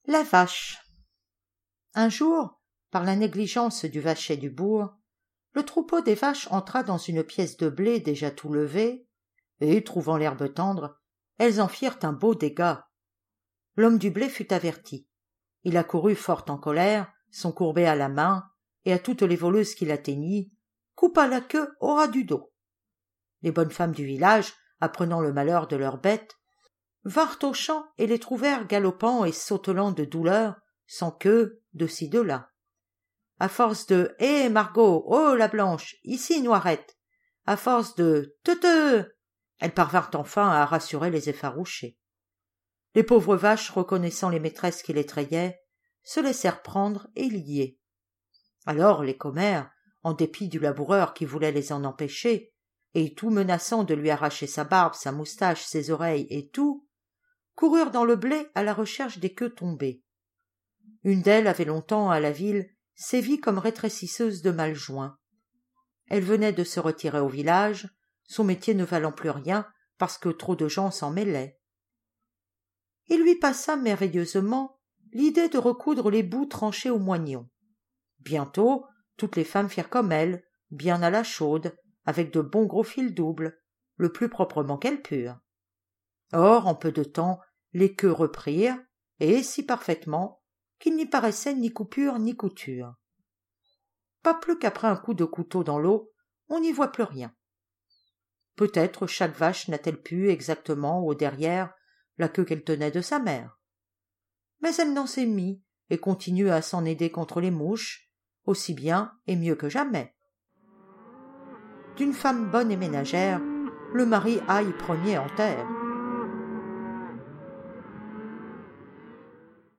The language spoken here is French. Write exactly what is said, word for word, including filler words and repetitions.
La vache. Un jour, par la négligence du vacher du bourg, le troupeau des vaches entra dans une pièce de blé déjà tout levée, et, trouvant l'herbe tendre, elles en firent un beau dégât. L'homme du blé fut averti. Il accourut fort en colère, son courbet à la main, et à toutes les voleuses qu'il atteignit, coupa la queue au ras du dos. Les bonnes femmes du village, apprenant le malheur de leurs bêtes, vinrent aux champs et les trouvèrent galopant et sautelant de douleur, sans queue, de ci de là. À force de « Hé, Margot, oh, la blanche, ici, Noirette !» à force de « Te-te !» elles parvinrent enfin à rassurer les effarouchés. Les pauvres vaches, reconnaissant les maîtresses qui les trayaient, se laissèrent prendre et lier. Alors les commères, en dépit du laboureur qui voulait les en empêcher, et tout menaçant de lui arracher sa barbe, sa moustache, ses oreilles et tout, coururent dans le blé à la recherche des queues tombées. Une d'elles avait longtemps, à la ville, sévi comme rétrécisseuse de mal-joints. Elle venait de se retirer au village, son métier ne valant plus rien parce que trop de gens s'en mêlaient. Il lui passa merveilleusement l'idée de recoudre les bouts tranchés au moignon. Bientôt, toutes les femmes firent comme elle, bien à la chaude, avec de bons gros fils doubles, le plus proprement qu'elles purent. Or, en peu de temps, les queues reprirent, et si parfaitement, qu'il n'y paraissait ni coupure ni couture. Pas plus qu'après un coup de couteau dans l'eau, on n'y voit plus rien. Peut-être chaque vache n'a-t-elle pu exactement au derrière la queue qu'elle tenait de sa mère. Mais elle n'en s'est mis et continue à s'en aider contre les mouches, aussi bien et mieux que jamais. D'une femme bonne et ménagère, le mari aille premier en terre.